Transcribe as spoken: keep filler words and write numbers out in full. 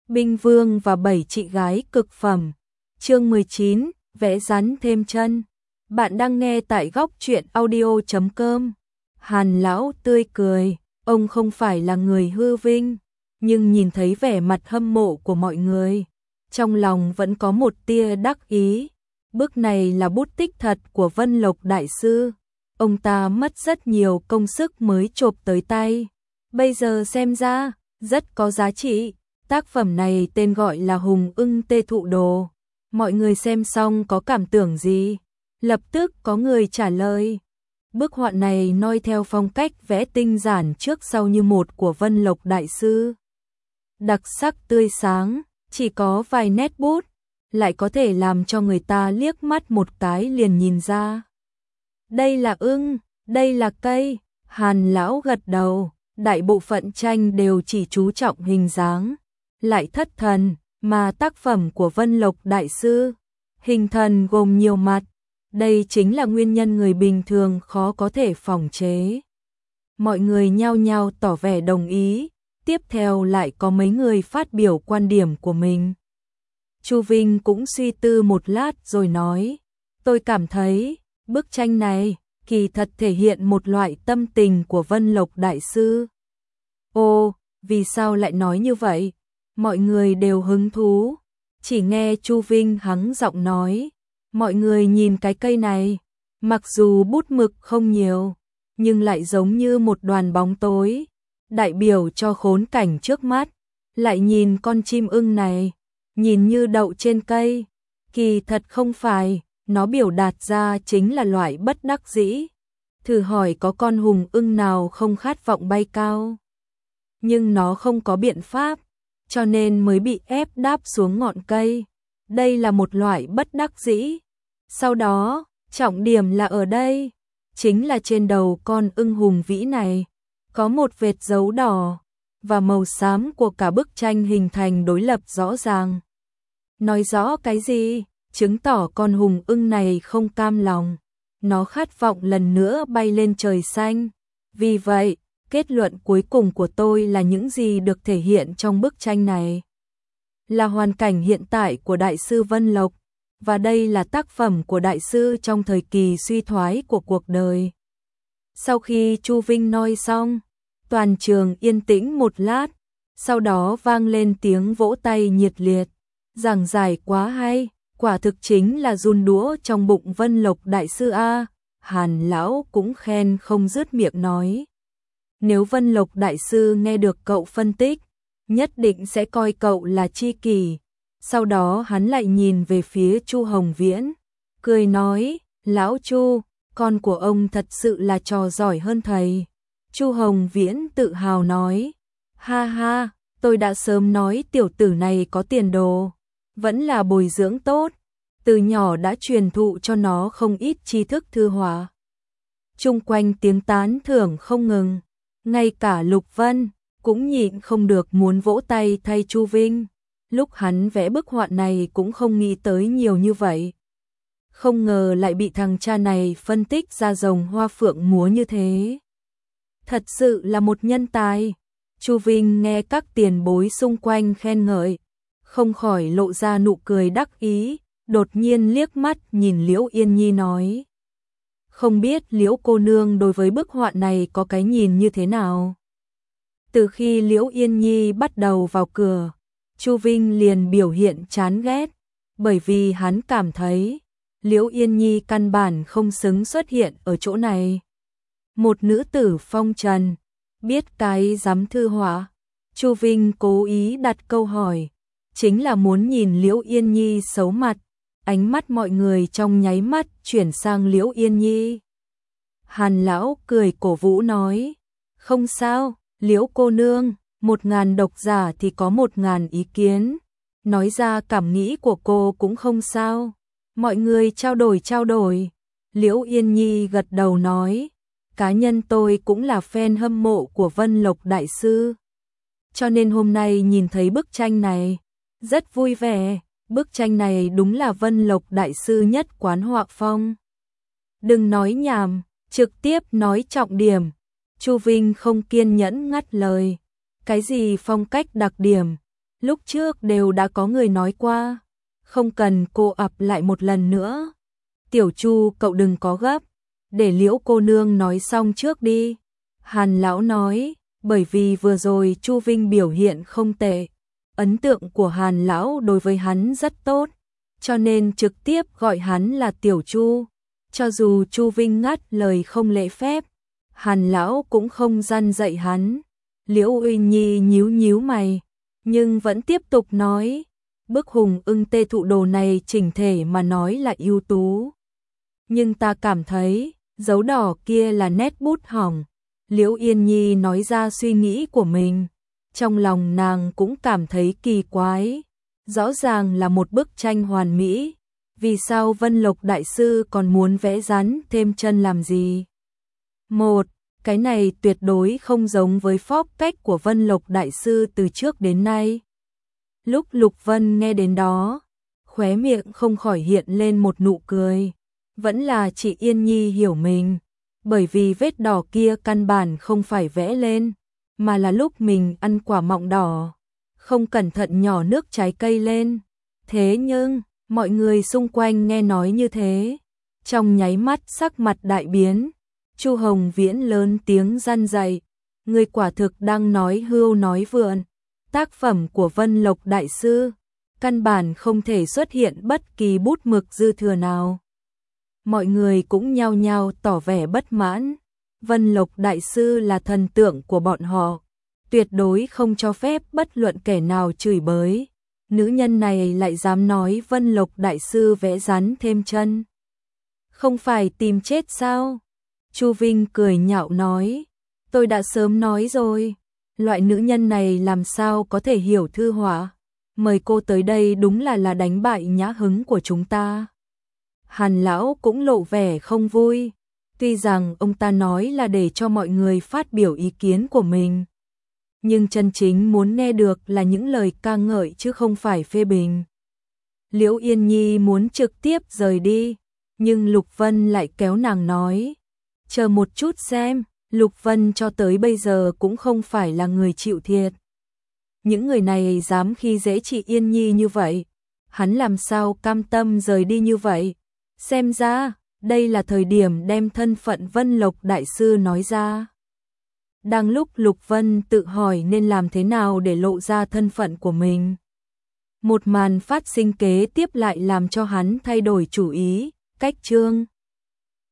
Binh Vương và bảy chị gái cực phẩm. Chương mười chín, vẽ rắn thêm chân. Bạn đang nghe tại góc truyện audio chấm com. Hàn lão tươi cười, ông không phải là người hư vinh, nhưng nhìn thấy vẻ mặt hâm mộ của mọi người, trong lòng vẫn có một tia đắc ý. Bức này là bút tích thật của Vân Lộc đại sư, ông ta mất rất nhiều công sức mới chộp tới tay, bây giờ xem ra rất có giá trị. Tác phẩm này tên gọi là Hùng Ưng Tê Thụ Đồ. Mọi người xem xong có cảm tưởng gì? Lập tức có người trả lời. Bức họa này noi theo phong cách vẽ tinh giản trước sau như một của Vân Lộc đại sư. Đặc sắc tươi sáng, chỉ có vài nét bút, lại có thể làm cho người ta liếc mắt một cái liền nhìn ra. Đây là ưng, đây là cây. Hàn lão gật đầu, đại bộ phận tranh đều chỉ chú trọng hình dáng, lại thất thần, mà tác phẩm của Vân Lộc đại sư, hình thần gồm nhiều mặt, đây chính là nguyên nhân người bình thường khó có thể phỏng chế. Mọi người nhao nhao tỏ vẻ đồng ý, tiếp theo lại có mấy người phát biểu quan điểm của mình. Chu Vinh cũng suy tư một lát rồi nói, tôi cảm thấy bức tranh này kỳ thật thể hiện một loại tâm tình của Vân Lộc đại sư. Ô, vì sao lại nói như vậy? Mọi người đều hứng thú, chỉ nghe Chu Vinh hắng giọng nói, mọi người nhìn cái cây này, mặc dù bút mực không nhiều, nhưng lại giống như một đoàn bóng tối, đại biểu cho khốn cảnh trước mắt. Lại nhìn con chim ưng này, nhìn như đậu trên cây, kỳ thật không phải, nó biểu đạt ra chính là loại bất đắc dĩ. Thử hỏi có con hùng ưng nào không khát vọng bay cao, nhưng nó không có biện pháp, cho nên mới bị ép đáp xuống ngọn cây. Đây là một loại bất đắc dĩ. Sau đó, trọng điểm là ở đây, chính là trên đầu con ưng hùng vĩ này, có một vệt dấu đỏ, và màu xám của cả bức tranh hình thành đối lập rõ ràng. Nói rõ cái gì? Chứng tỏ con hùng ưng này không cam lòng, nó khát vọng lần nữa bay lên trời xanh. Vì vậy, kết luận cuối cùng của tôi là những gì được thể hiện trong bức tranh này là hoàn cảnh hiện tại của đại sư Vân Lộc, và đây là tác phẩm của đại sư trong thời kỳ suy thoái của cuộc đời. Sau khi Chu Vinh nói xong, toàn trường yên tĩnh một lát, sau đó vang lên tiếng vỗ tay nhiệt liệt. Giảng giải quá hay, quả thực chính là giun đũa trong bụng Vân Lộc đại sư a. Hàn lão cũng khen không dứt miệng nói. Nếu Vân Lộc đại sư nghe được cậu phân tích, nhất định sẽ coi cậu là tri kỷ. Sau đó hắn lại nhìn về phía Chu Hồng Viễn, cười nói, lão Chu, con của ông thật sự là trò giỏi hơn thầy. Chu Hồng Viễn tự hào nói, ha ha, tôi đã sớm nói tiểu tử này có tiền đồ, vẫn là bồi dưỡng tốt, từ nhỏ đã truyền thụ cho nó không ít tri thức thư họa. Chung quanh tiếng tán thưởng không ngừng, ngay cả Lục Vân cũng nhịn không được muốn vỗ tay thay Chu Vinh. Lúc hắn vẽ bức họa này cũng không nghĩ tới nhiều như vậy. Không ngờ lại bị thằng cha này phân tích ra rồng hoa phượng múa như thế. Thật sự là một nhân tài. Chu Vinh nghe các tiền bối xung quanh khen ngợi, không khỏi lộ ra nụ cười đắc ý, đột nhiên liếc mắt nhìn Liễu Yên Nhi nói. Không biết Liễu cô nương đối với bức họa này có cái nhìn như thế nào? Từ khi Liễu Yên Nhi bắt đầu vào cửa, Chu Vinh liền biểu hiện chán ghét, bởi vì hắn cảm thấy Liễu Yên Nhi căn bản không xứng xuất hiện ở chỗ này. Một nữ tử phong trần, biết cái dám thư họa. Chu Vinh cố ý đặt câu hỏi, chính là muốn nhìn Liễu Yên Nhi xấu mặt. Ánh mắt mọi người trong nháy mắt chuyển sang Liễu Yên Nhi. Hàn lão cười cổ vũ nói, không sao, Liễu cô nương, một ngàn độc giả thì có một ngàn ý kiến, nói ra cảm nghĩ của cô cũng không sao. Mọi người trao đổi trao đổi. Liễu Yên Nhi gật đầu nói, cá nhân tôi cũng là fan hâm mộ của Vân Lộc đại sư, cho nên hôm nay nhìn thấy bức tranh này rất vui vẻ. Bức tranh này đúng là Vân Lộc đại sư nhất quán họa phong. Đừng nói nhảm, trực tiếp nói trọng điểm. Chu Vinh không kiên nhẫn ngắt lời. Cái gì phong cách đặc điểm? Lúc trước đều đã có người nói qua, không cần cô ập lại một lần nữa. Tiểu Chu cậu đừng có gấp, để Liễu cô nương nói xong trước đi. Hàn lão nói, bởi vì vừa rồi Chu Vinh biểu hiện không tệ, ấn tượng của Hàn lão đối với hắn rất tốt, cho nên trực tiếp gọi hắn là Tiểu Chu. Cho dù Chu Vinh ngắt lời không lễ phép, Hàn lão cũng không răn dạy hắn. Liễu Uyên Nhi nhíu nhíu mày, nhưng vẫn tiếp tục nói, bức hùng ưng tê thụ đồ này chỉnh thể mà nói là ưu tú. Nhưng ta cảm thấy, dấu đỏ kia là nét bút hỏng. Liễu Yên Nhi nói ra suy nghĩ của mình, trong lòng nàng cũng cảm thấy kỳ quái. Rõ ràng là một bức tranh hoàn mỹ, vì sao Vân Lộc đại sư còn muốn vẽ rắn thêm chân làm gì? Một, cái này tuyệt đối không giống với phong cách của Vân Lộc đại sư từ trước đến nay. Lúc Lục Vân nghe đến đó, khóe miệng không khỏi hiện lên một nụ cười. Vẫn là chị Yên Nhi hiểu mình, bởi vì vết đỏ kia căn bản không phải vẽ lên, mà là lúc mình ăn quả mọng đỏ, không cẩn thận nhỏ nước trái cây lên. Thế nhưng, mọi người xung quanh nghe nói như thế, trong nháy mắt sắc mặt đại biến. Chu Hồng Viễn lớn tiếng răn dạy, người quả thực đang nói hưu nói vượn. Tác phẩm của Vân Lộc đại sư, căn bản không thể xuất hiện bất kỳ bút mực dư thừa nào. Mọi người cũng nhao nhao tỏ vẻ bất mãn. Vân Lộc đại sư là thần tượng của bọn họ, tuyệt đối không cho phép bất luận kẻ nào chửi bới. Nữ nhân này lại dám nói Vân Lộc đại sư vẽ rắn thêm chân, không phải tìm chết sao? Chu Vinh cười nhạo nói, tôi đã sớm nói rồi, loại nữ nhân này làm sao có thể hiểu thư họa, mời cô tới đây đúng là là đánh bại nhã hứng của chúng ta. Hàn lão cũng lộ vẻ không vui, tuy rằng ông ta nói là để cho mọi người phát biểu ý kiến của mình, nhưng chân chính muốn nghe được là những lời ca ngợi chứ không phải phê bình. Liễu Yên Nhi muốn trực tiếp rời đi, nhưng Lục Vân lại kéo nàng nói, chờ một chút xem, Lục Vân cho tới bây giờ cũng không phải là người chịu thiệt. Những người này dám khi dễ chị Yên Nhi như vậy, hắn làm sao cam tâm rời đi như vậy? Xem ra, đây là thời điểm đem thân phận Vân Lộc đại sư nói ra. Đang lúc Lục Vân tự hỏi nên làm thế nào để lộ ra thân phận của mình, một màn phát sinh kế tiếp lại làm cho hắn thay đổi chủ ý. Cách chương